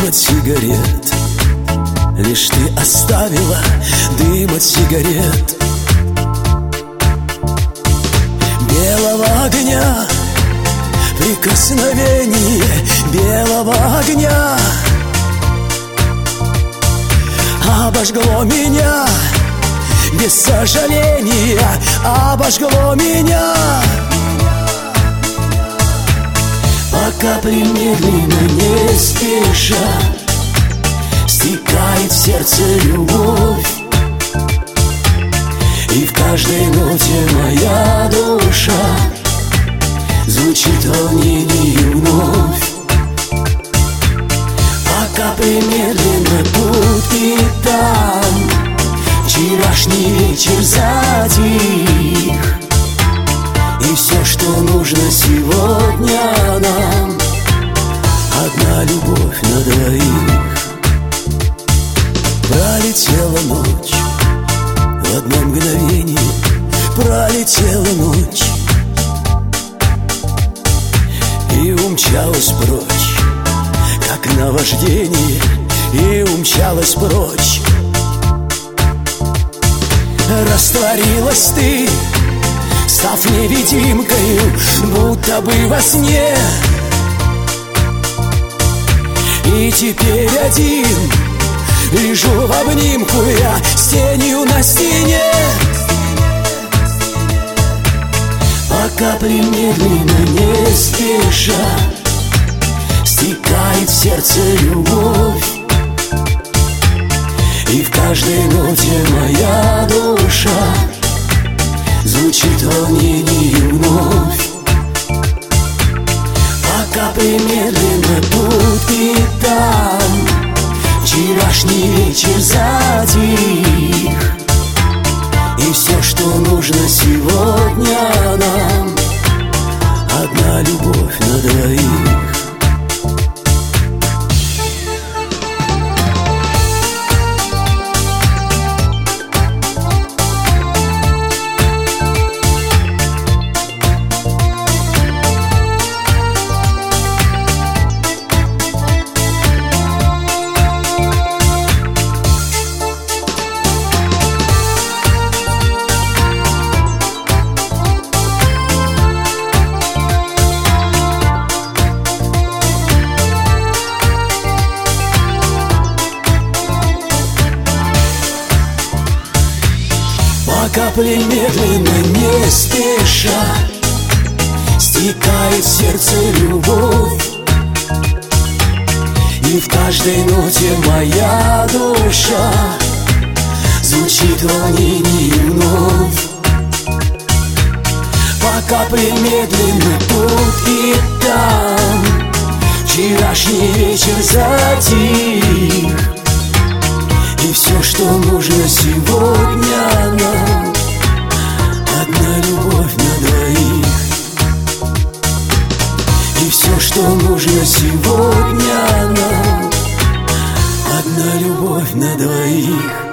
от сигарет. Лишь ты оставила дым от сигарет. Белого огня, прикосновение белого огня обожгло меня без сожаления, обожгло меня. Пока медленно, не спеша, стекает в сердце любовь, и в каждой ноте моя душа звучит в волнении вновь. Пока медленно путь и там вчерашний вечер затих, и все, что нужно сегодня нам, одна любовь на двоих. Пролетела ночь, в одно мгновение пролетела ночь, и умчалась прочь, как наваждение, и умчалась прочь. Растворилась ты, став невидимкою, будто бы во сне. И теперь один лежу в обнимку я с тенью на стене. Пока медленно, не спеша, стекает в сердце любовь, и в каждой ноте моя душа звучит в волнении вновь. Пока медленно тут и там вчерашний вечер затих, и все, что нужно сегодня нам, одна любовь на двоих. Капли медленно, не спеша, стекает в сердце любовь, и в каждой ноте моя душа звучит в волнении вновь. По капле медленно тут и там вчерашний вечер затих, и все, что нужно сегодня нам, одна любовь на двоих. И все, что нужно сегодня нам, одна любовь на двоих.